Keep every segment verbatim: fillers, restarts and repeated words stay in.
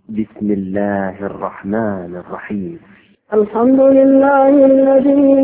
بسم الله الرحمن الرحيم. الحمد لله الذي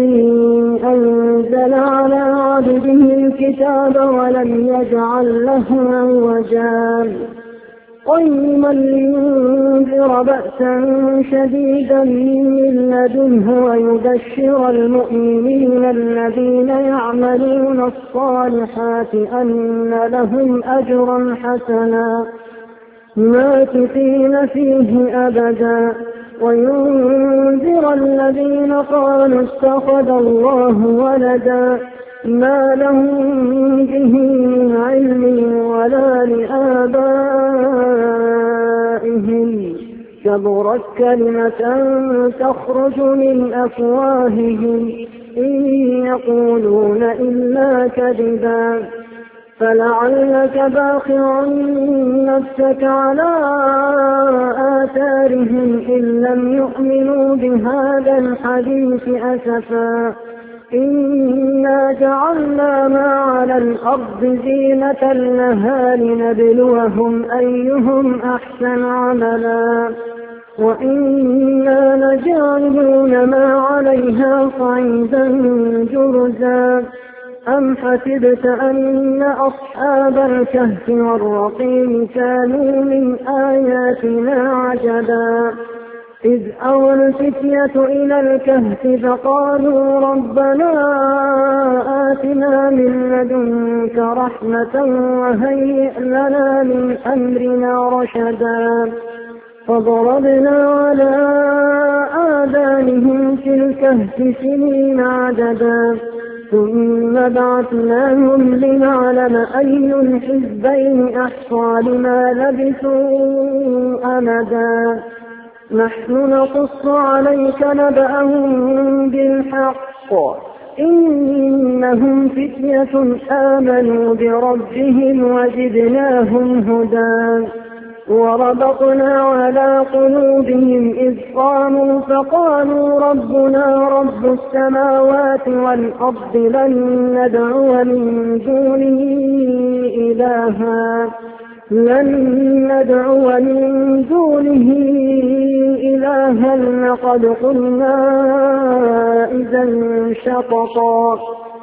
أنزل على عبده الكتاب ولم يجعل له عوجا قيما لينذر بأسا شديدا من لدنه ويبشر المؤمنين الذين يعملون الصالحات أن لهم أجرا حسنا ماكثين فيه أبدا وينذر الذين قالوا اتخذ الله ولدا ما لهم به من علم ولا لآبائهم كبرت كلمة تخرج من أفواههم إن يقولون إلا كذبا فلعلك باخع نفسك على آثارهم إن لم يؤمنوا بهذا الحديث أسفا إنا جعلنا ما على الأرض زينة لها لنبلوهم أيهم أحسن عملا وإنا لجاعلون ما عليها صعيدا جرزا أم حسبت أن أصحاب الكهف والرقيم كانوا من آياتنا عجبا إذ أوى الفتية إلى الكهف فقالوا ربنا آتنا من لدنك رحمة وهيئ لنا من أمرنا رشدا فضربنا على آذانهم في الكهف سنين عددا ثم بعثناهم لنعلم أي الحزبين أحصى لما لبثوا أمدا نحن نقص عليك نبأهم بالحق إنهم فتية آمنوا بربهم وزدناهم هدى وربطنا على قلوبهم إذ قاموا فقالوا ربنا رب السماوات والأرض لن ندعو من دونه إلها لن ندعو من دونه إلها لقد قلنا إذا شططا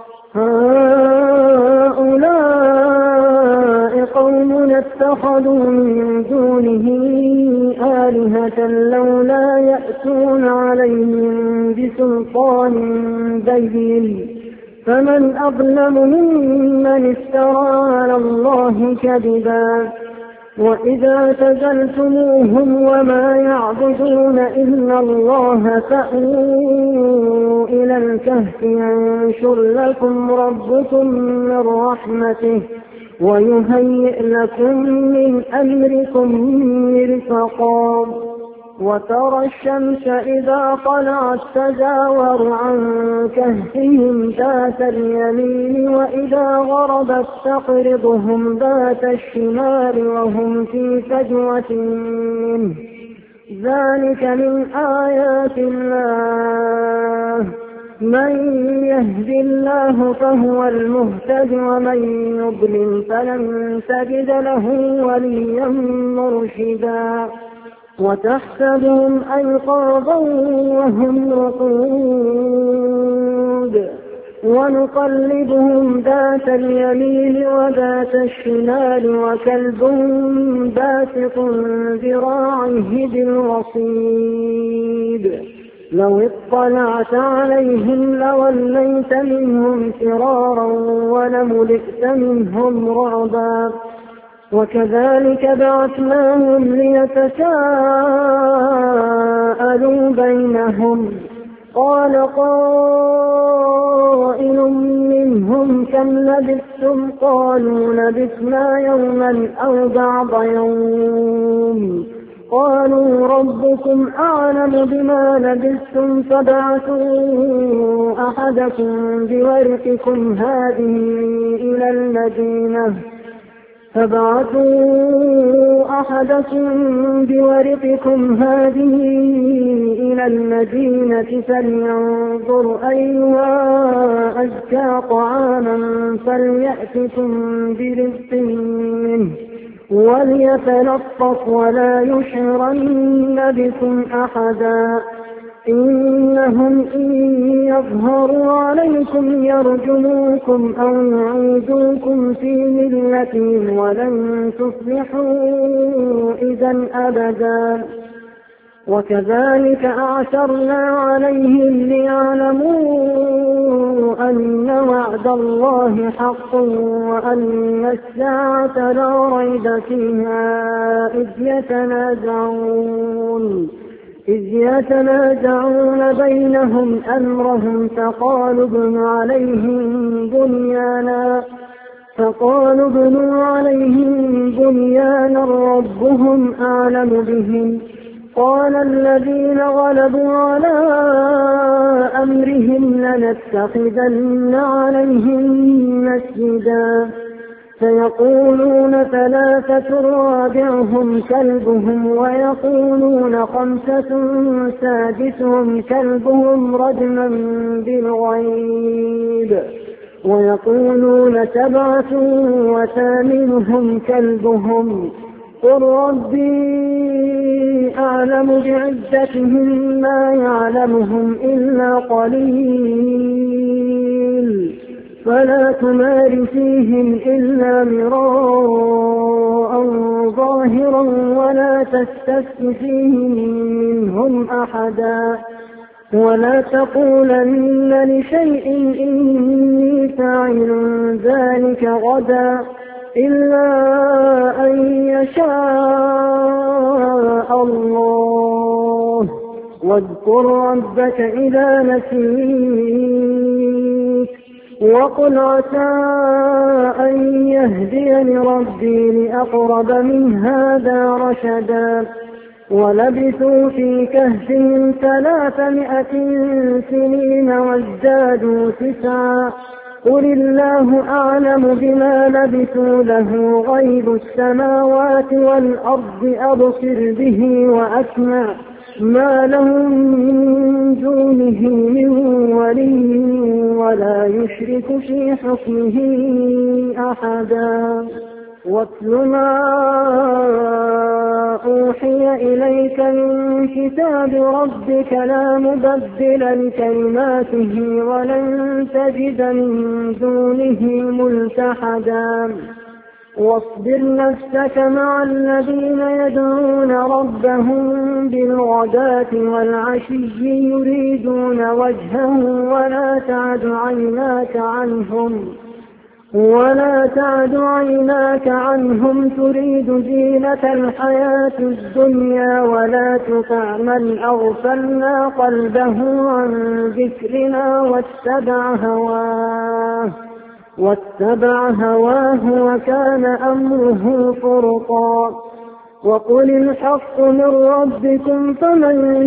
هؤلاء قوم اتخذوا من دونه آلهة لولا يأتون عليهم بسلطان بين فمن أظلم ممن افترى على الله كذبا وإذا اعتزلتموهم وما يعبدون إلا الله فأووا إلى الكهف ينشر لكم ربكم من رحمته ويهيئ لكم من أمركم مرفقا وترى الشمس إذا طلعت تزاور عن كهفهم ذات اليمين وإذا غربت تقرضهم ذات الشمال وهم في فجوة منه ذلك من آيات الله من يهد الله فهو المهتد ومن يضلل فلن تجد له وليا مرشدا وتحسبهم أيقاظا وهم رقود ونقلبهم ذات اليمين وذات الشمال وكلبهم باسط ذراعه بالوصيد لو اطلعت عليهم لوليت منهم فرارا ولملئت منهم رعبا وكذلك بعثناهم ليتساءلوا بينهم قال قائل منهم كم لبثتم قالوا لبثنا يوما أو بعض يوم قالوا ربكم أعلم بما لبثتم فابعثوا أحدكم بورقكم هذه إلى المدينة فابعثوا أحدكم بورقكم هذه إلى المدينة فلينظر أيها أزكى طعاما فليأتكم برزق منه وليتلطف ولا يشعرن بكم أحدا إنهم إن يظهروا عليكم يرجموكم أو يعيدوكم في ملتهم ولن تفلحوا إذا أبدا وكذلك أعثرنا عليهم ليعلموا أن وعد الله حق وأن الساعة لا ريب فيها إذ يتنازعون إذ يتنازعون بينهم أمرهم فقالوا ابنوا عليهم بنيانا فقالوا ابنوا عليهم بنيانا ربهم أعلم بهم قال الذين غلبوا على أمرهم لنتخذن عليهم مسجدا فيقولون ثلاثة رابعهم كلبهم ويقولون خمسة سادسهم كلبهم رجما بالغيب ويقولون سبعة وثامنهم كلبهم قل ربي أعلم بعدتهم ما يعلمهم إلا قليل فلا تمار فيهم إلا مراء ظاهرا ولا تستفت فيهم منهم أحدا ولا تقولن لشيء إني فاعل ذلك غدا إلا أن يشاء الله واذكر ربك إذا نسيت وقل عسى أن يهديني ربي لأقرب من هذا رشدا ولبثوا في كهفهم ثلاثمائة سنين وازدادوا تسعا قل الله أعلم بما لبثوا له غيب السماوات والأرض أبصر به وأسمع ما لهم من دونه من ولي ولا يشرك في حكمه أحدا واتل ما أوحي إليك من كتاب ربك لا مبدل لكلماته ولن تجد من دونه ملتحدا واصبر نفسك مع الذين يدعون ربهم بالغداة والعشي يريدون وجهه ولا تعد عيناك عنهم ولا تعد عيناك عنهم تريد زينة الحياة الدنيا ولا تطع من أغفلنا قلبه عن ذكرنا واتبع هواه واتبع هواه وكان أمره فرطا وقل الحق من ربكم فمن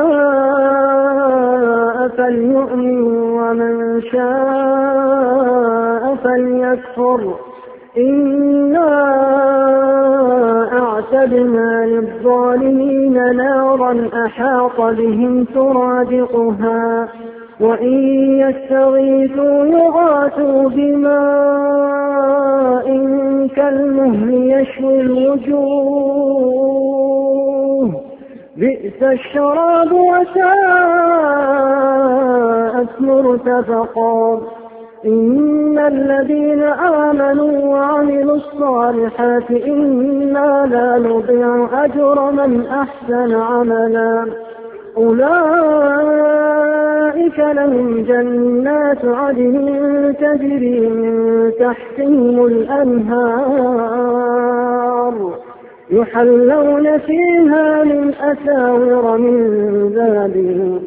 شاء فليؤمن ومن شاء فليكفر إنا أعتدنا للظالمين نارا أحاط بهم سرادقها وإن يستغيثوا يغاثوا بماء كالمهل يشوي الوجوه بئس الشراب وساءت مرتفقا إن الذين آمنوا وعملوا الصالحات إنا لا نضيع أجر من أحسن عملا أولئك لهم جنات عدن تجري من تحتهم الأنهار يحلون فيها من أساور من ذهب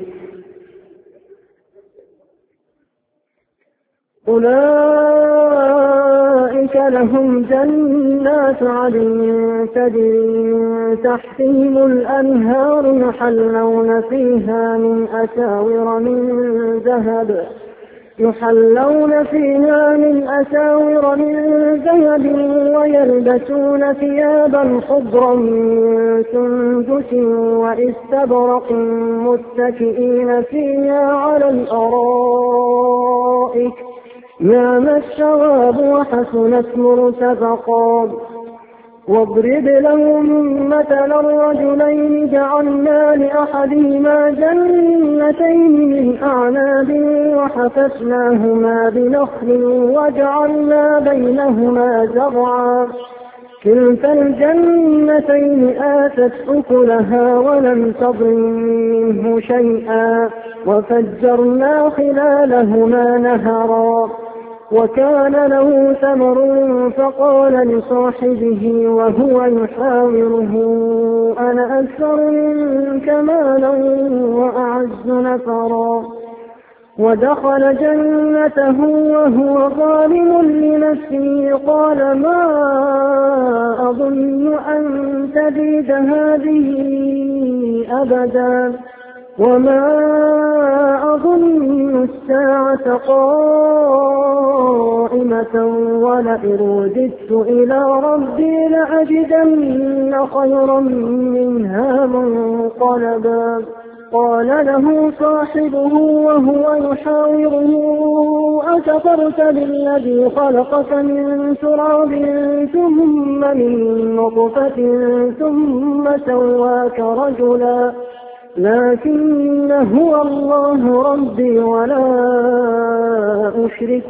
أولئك لهم جنات عدن تجري من تحتهم الأنهار يحلون فيها من أساور من ذهب يحلون فيها من أساور من ذهب ويلبسون ثيابا خضرا من سندس واستبرق متكئين فيها على الأرائك نعم الثواب وحسنت مرتفقا واضرب لهم مثلا الرجلين جعلنا لأحدهما جنتين من أعناب وحففناهما بنخل وجعلنا بينهما زرعا كلتا الجنتين آتت أكلها ولم تظلم منه شيئا وفجرنا خلالهما نهرا وكان له ثمر فقال لصاحبه وهو يحاوره أنا أكثر منك مالا وأعز نفرا ودخل جنته وهو ظالم لنفسه قال ما أظن أن تبيد هذه أبدا وما أظن الساعة قائمة ولئن رددت إلى ربي لأجدن خيرا منها منقلبا قال له صاحبه وهو يحاوره أكفرت بالذي خلقك من تراب ثم من نطفة ثم سواك رجلا لكن هو الله ربي ولا أشرك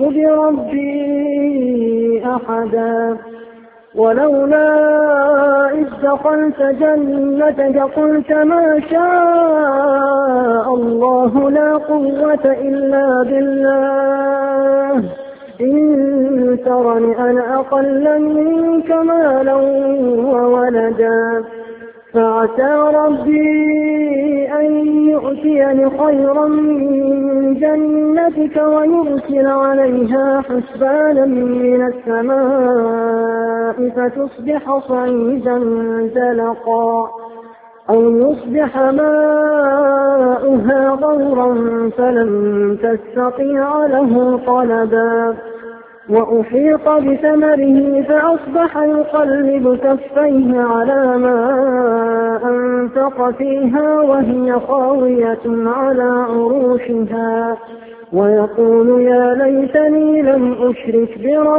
بربي أحدا ولولا إذ دخلت جنتك قلت ما شاء الله لا قوة إلا بالله إن ترني أنا أقل منك مالا وولدا فعسى ربي أن يؤتيني خيرا من جنتك ويرسل عليها حسبانا من السماء فتصبح صعيدا زلقا أو يصبح ماؤها غورا فلن تستطيع له طلبا وأحيط بثمره فأصبح يقلب كفيه على ما أنفق فيها وهي خاوية على عروشها ويقول يا ليتني لم أشرك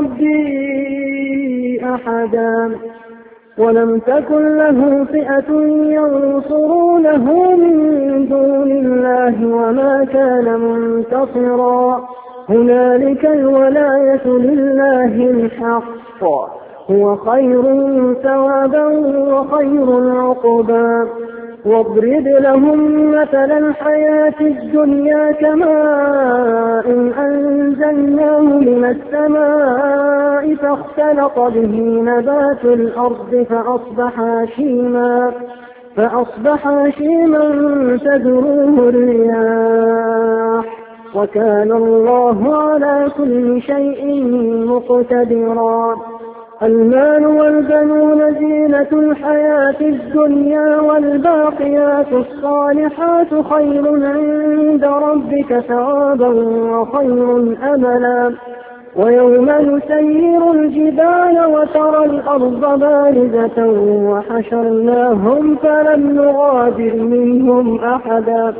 بربي أحدا ولم تكن له فئة ينصرونه من دون الله وما كان منتصرا هنالك الولاية لله الحق هو خير ثوابا وخير عقبا واضرب لهم مثل الحياة الدنيا كماء أنزلناه من السماء فاختلط به نبات الأرض فأصبح هشيما فأصبح هشيما تذروه الرياح وكان الله على كل شيء مقتدرا المال والبنون زينة الحياة الدنيا والباقيات الصالحات خير عند ربك ثوابا وخير أملا ويوم نسير الجبال وترى الأرض بارزة وحشرناهم فلم نغادر منهم أحدا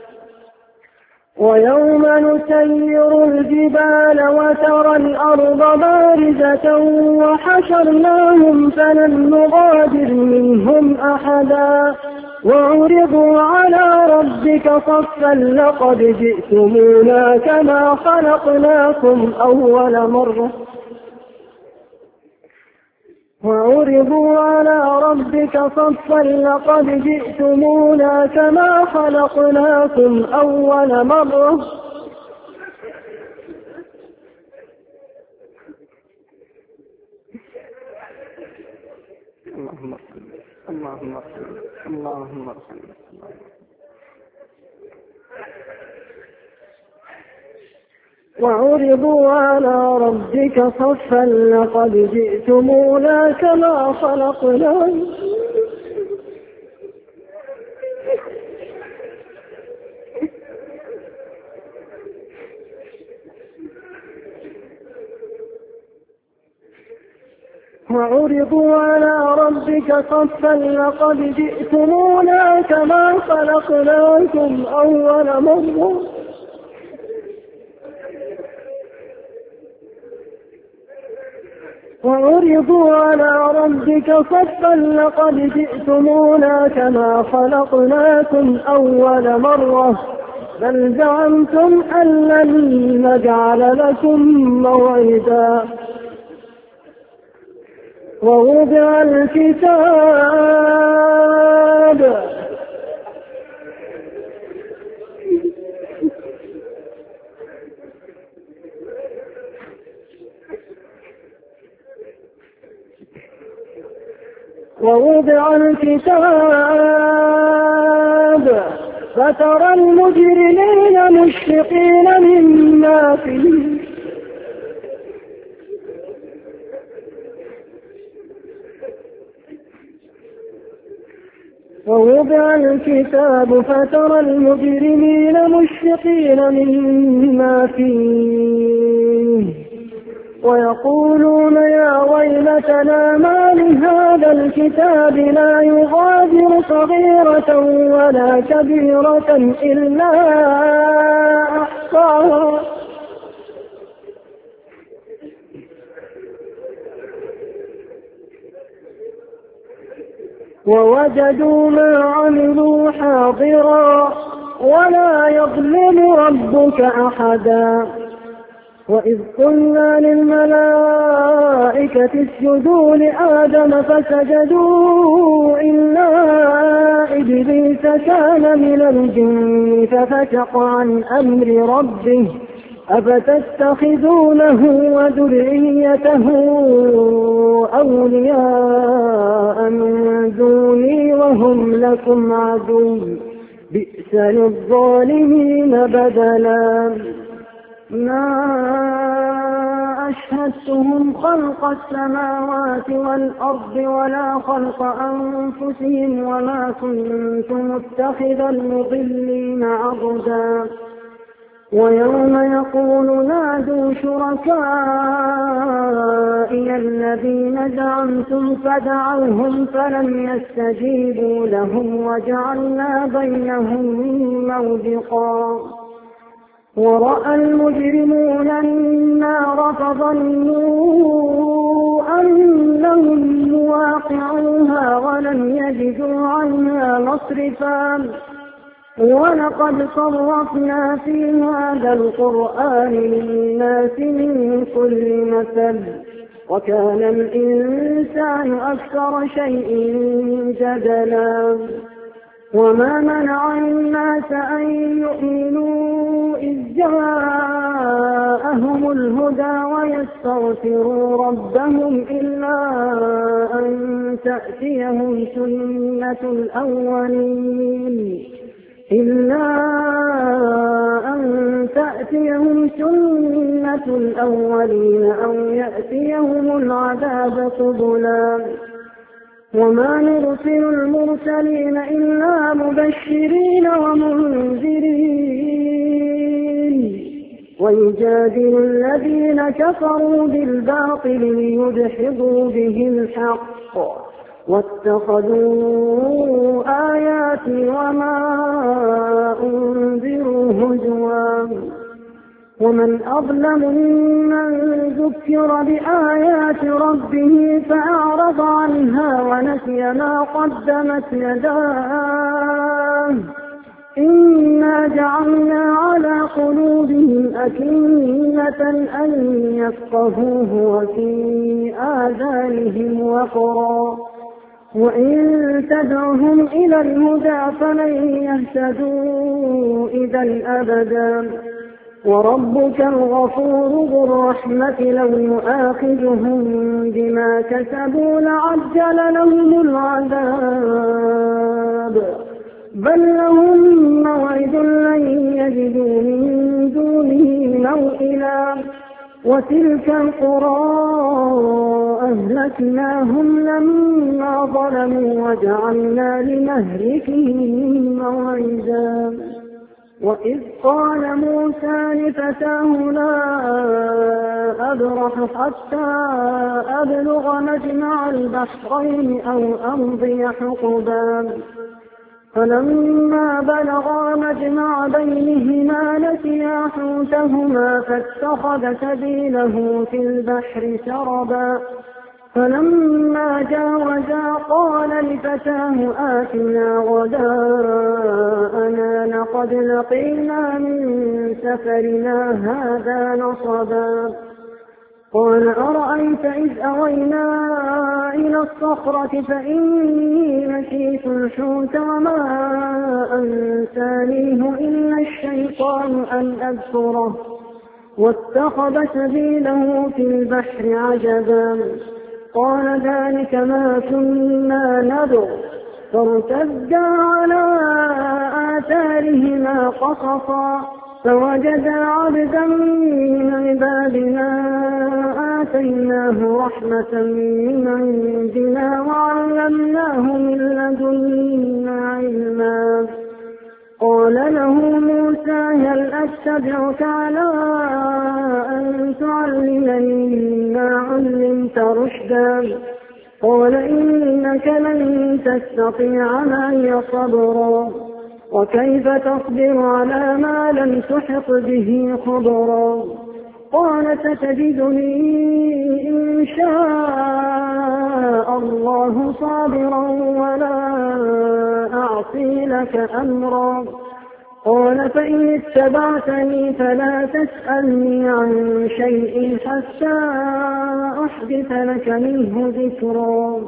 ويوم نسير الجبال وترى الأرض بارزة وحشرناهم فلم نغادر منهم أحدا وعرضوا على ربك صفا لقد جئتمونا كما خلقناكم أول مرة وعرضوا على ربك صفا لقد جئتمونا كما خلقناكم أول مرة اللهم صل اللهم صل اللهم صل وعرضوا على ربك صفا لقد جئتمونا كما خلقناكم وعرضوا على ربك صفا لقد جئتمونا كما خلقناكم أول مرة وعرضوا على ربك صفا لقد جئتمونا كما خلقناكم أول مرة بل زعمتم أن لن نجعل لكم موعدا. ووضع الكتاب ووضع الكتاب فترى المجرمين مشفقين مما فيه ووضع الكتاب فترى المجرمين مشفقين مما فيه ويقولون يا ويلتنا ما لهذا الكتاب لا يغادر صغيرة ولا كبيرة إلا أحصاها ووجدوا ما عملوا حاضرا ولا يظلم ربك أحدا. وإذ قلنا للملائكة اسجدوا لآدم فسجدوا إلا إبليس كان من الجن ففسق عن أمر ربه أفتتخذونه وذريته أولياء من دوني وهم لكم عدو بئس للظالمين بدلا. ما أشهدتهم خلق السماوات والأرض ولا خلق أنفسهم وما كنت متخذ المضلين عضدا. ويوم يقول نادوا شركائي الذين زعمتم فدعوهم فلم يستجيبوا لهم وجعلنا بينهم موبقا. ورأى المجرمون النار فظنوا أنهم مواقعوها ولم يجدوا عنها مصرفا. ولقد صرفنا في هذا القرآن للناس من كل مثل وكان الإنسان أكثر شيء جدلا. وما منع الناس أن يؤمنوا إذ جاءهم الهدى ويستغفروا ربهم إلا أن تأتيهم سنة الأولين إلا أن تأتيهم سنة الأولين أو يأتيهم العذاب قبلا. وما نرسل المرسلين إلا مبشرين ومنذرين ويجادل الذين كفروا بالباطل ليدحضوا به الحق واتخذوا آياتي وما أنذروا هزوا. ومن أظلم ممن ذكر بآيات ربه فأعرض عنها ونسي ما قدمت يداه إنا جعلنا على قلوبهم أكنة أن يفقهوه وفي آذانهم وقرا وإن تدعهم إلى الهدى فلن يهتدوا إذا أبدا. وربك الغفور ذو الرحمة لو يؤاخذهم بما كسبوا لعجل لهم العذاب بل لهم موعد لن يجدوا من دونه موئلا. وتلك القرى أهلكناهم لما ظلموا وجعلنا لمهلكهم موعدا. وإذ قال موسى لفتاه لا أبرح حتى أبلغ مجمع البحرين أو أمضي حقبا فلما بلغا مجمع بينهما نسيا حوتهما فاتخذ سبيله في البحر سربا فلما جاوزا قال لفتاه آتنا غداءنا لقد لقينا من سفرنا هذا نصبا قال أرأيت إذ أوينا إلى الصخرة فإني نسيت الحوت وما أنسانيه إلا الشيطان أن أذكره واتخذ سبيله في البحر عجبا قال ذلك ما كنا نبغ فارتدا على آثارهما قصصا فوجدا عبدا من عبادنا آتيناه رحمة من عندنا وعلمناه من لدنا علما قال له موسى هل أتبعك على أن تعلمني مما علمت رشدا قال إنك لن تستطيع معي صبرا وكيف تصبر على ما لم تحط به خبرا قال ستجدني إن شاء الله صابرا ولا أعصي لك أمرا قال فإن اتبعتني فلا تسألني عن شيء حتى أحدث لك منه ذكرا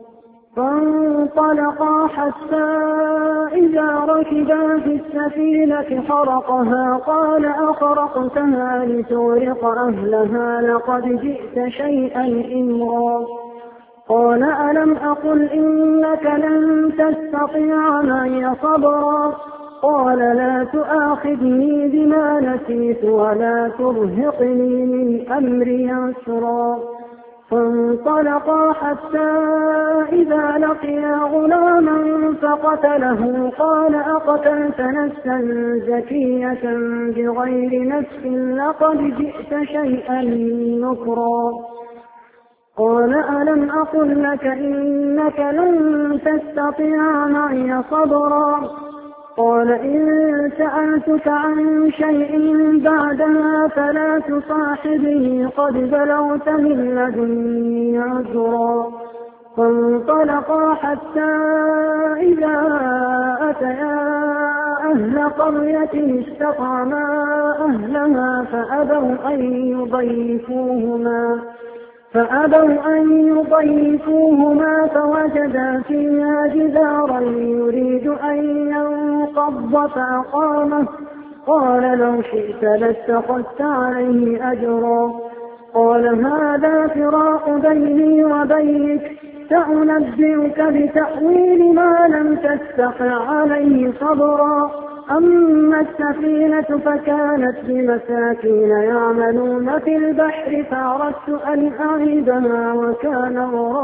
فانطلقا حتى إذا ركبا في السفينة خرقها قال أخرقتها لتغرق أهلها لقد جئت شيئا إمرا قال ألم أقل إنك لن تستطيع معي صبرا قال لا تؤاخذني بما نسيت ولا ترهقني من أمري عسرا فانطلقا حتى إذا لقيا غلاما فقتله قال أقتلت نفسا زكية بغير نفس لقد جئت شيئا نكرا قال ألم أقل لك إنك لن تستطيع معي صبرا قال إن سألتك عن شيء بعدها فلا تصاحبني قد بلغت من لدني عذرا فانطلقا حتى إذا أتيا أهل قرية استطعما أهلها فأبوا أن يضيفوهما فأبوا أن يضيفوهما فوجدا فيها جدارا يريد أن ينقض فأقامه قال لو شئت لاتخذت عليه أجرا قال هذا فراق بيني وبينك سأنبئك بتأويل ما لم تستطع عليه صبرا أما السفينة فكانت بمساكين يعملون في البحر فأردت أن أعيدها وكان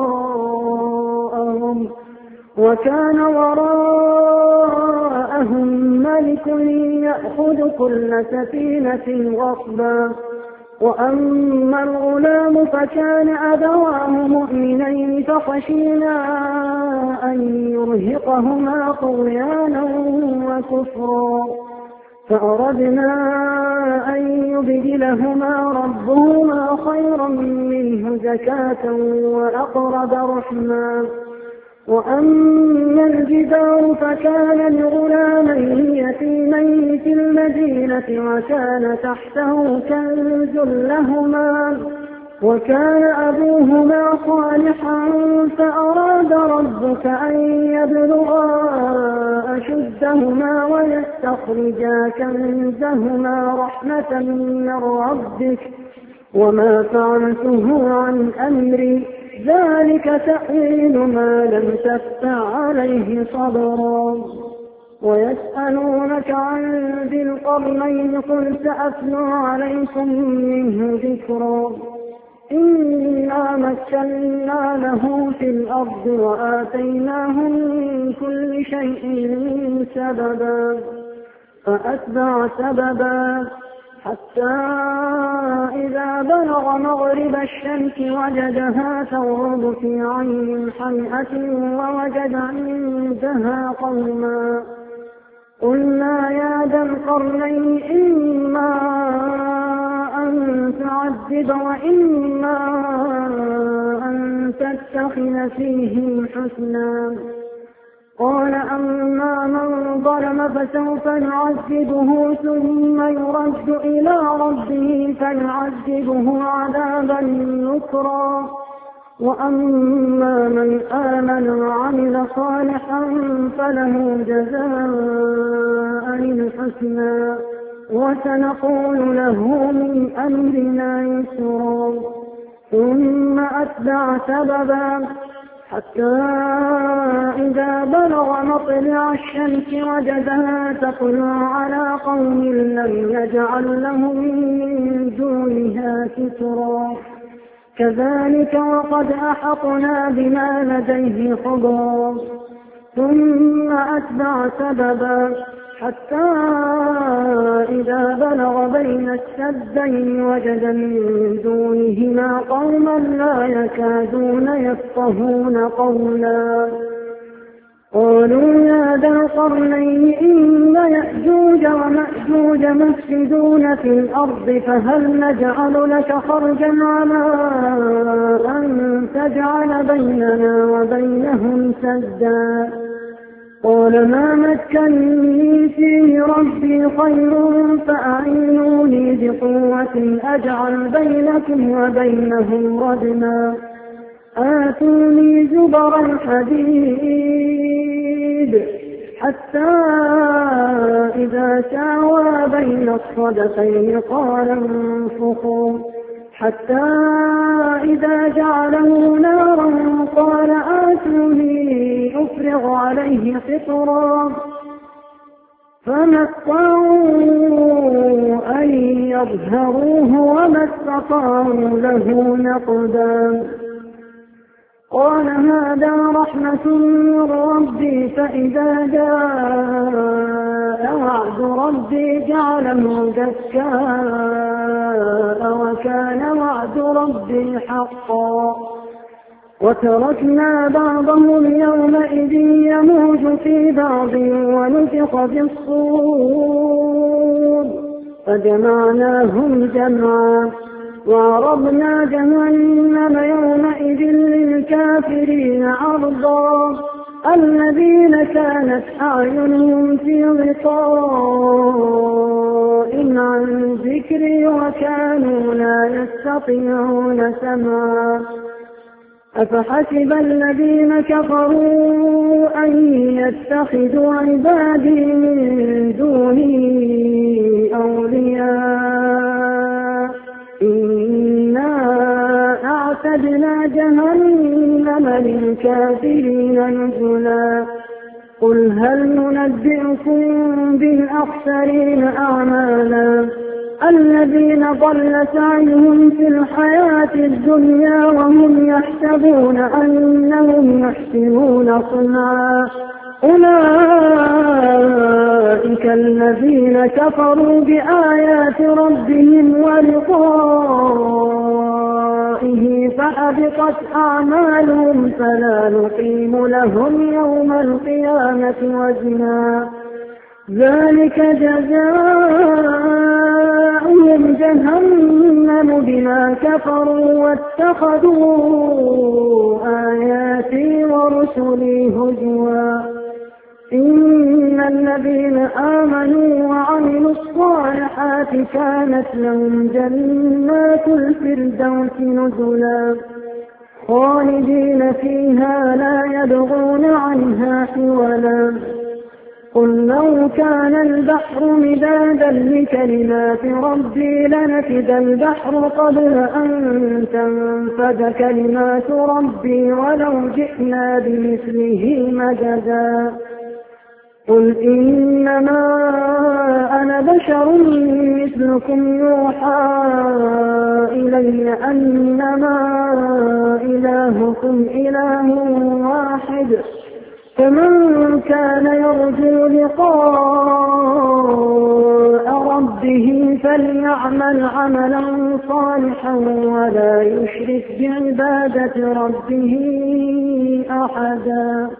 وراءهم وكان وراءهم ملك يأخذ كل سفينة غصبا وأما الغلام فكان أبواه مؤمنين فخشينا أن يرهقهما طغيانا وكفرا فأردنا أن يبدلهما ربهما خيرا منه زكاة وأقرب رحما وأما الجدار فكان لغلامين يتيمين في المدينة وكان تحته كنز لهما وكان أبوهما صالحا فأراد ربك أن يبلغا أشدهما ويستخرجا كنزهما رحمة من ربك وما فعلته عن أمري ذلك تأويل ما لم تستطع عليه صبرا ويسألونك عن ذي القرنين قل سأتلو عليكم منه ذكرا إنا مكنا له في الأرض وآتيناه من كل شيء سببا فأتبع سببا حتى إذا بلغ مغرب الشمس وجدها تغرب في عين حمئة ووجد عندها قوما. قلنا يا ذا القرنين إما أن تعذب وإما أن تتخذ فيهم حسنا. قال أما من ظلم فسوف نعذبه ثم يرد إلى ربه فيعذبه عذابا نكرا، وأما من آمن وعمل صالحا فله جزاء الحسنى وسنقول له من أمرنا يسرا. ثم أتبع سببا حتى إذا بلغ مطلع الشمس وجدها تطلع على قوم لم يجعل لهم من دونها سترا. كذلك وقد أحطنا بما لديه خبرا. ثم أتبع سببا حتى إذا بلغ بين السدين وجد من دونهما قوما لا يكادون يفقهون قولا. قالوا يا ذا القرنين إن يأجوج ومأجوج مفسدون في الأرض فهل نجعل لك خرجا على أن تجعل بيننا وبينهم سدا. قال ما مكنني فيه ربي خير فأعينوني بقوة أجعل بينكم وبينهم ردما. آتوني زبر الحديد حتى إذا ساوى بين الصدفين قال انفخوا حتى إذا جعله نارا قال آتوني أفرغ عليه قطرا. فما استطاعوا أن يظهروه وما استطاعوا له نقبا. قال هذا رحمة من ربي فإذا جاء وعد ربي جعله دكاء وكان وعد ربي حقا. وتركنا بعضهم يومئذ يموج في بعض ونفخ في الصور فجمعناهم جمعا وعرضنا جهنم يومئذ للكافرين عرضا. الذين كانت أعينهم في غطاء عن ذكري وكانوا لا يستطيعون سمعا. أفحسب الذين كفروا أن يتخذوا عبادي من دوني أولياء إنا أعتدنا جهنم للكافرين نزلا. قل هل ننبئكم بالأخسرين أعمالا الذين ضل سعيهم في الحياة الدنيا وهم يحسبون أنهم يحسنون صنعا. أولئك الذين كفروا بآيات ربهم ولقائه فحبطت أعمالهم فلا نقيم لهم يوم القيامة وزنا. ذلك جزاؤهم جهنم بما كفروا واتخذوا آياتي ورسلي هزوا. إن الذين آمنوا وعملوا الصالحات كانت لهم جنات الفردوس نزلا خالدين فيها لا يبغون عنها حولا. قل لو كان البحر مدادا لكلمات ربي لنفد البحر قبل أن تنفد كلمات ربي ولو جئنا بمثله مددا. قل إنما أنا بشر مثلكم يوحى إلي أنما إلهكم إله واحد فمن كان يرجو لقاء ربه فليعمل عملا صالحا ولا يشرك بعبادة ربه أحدا.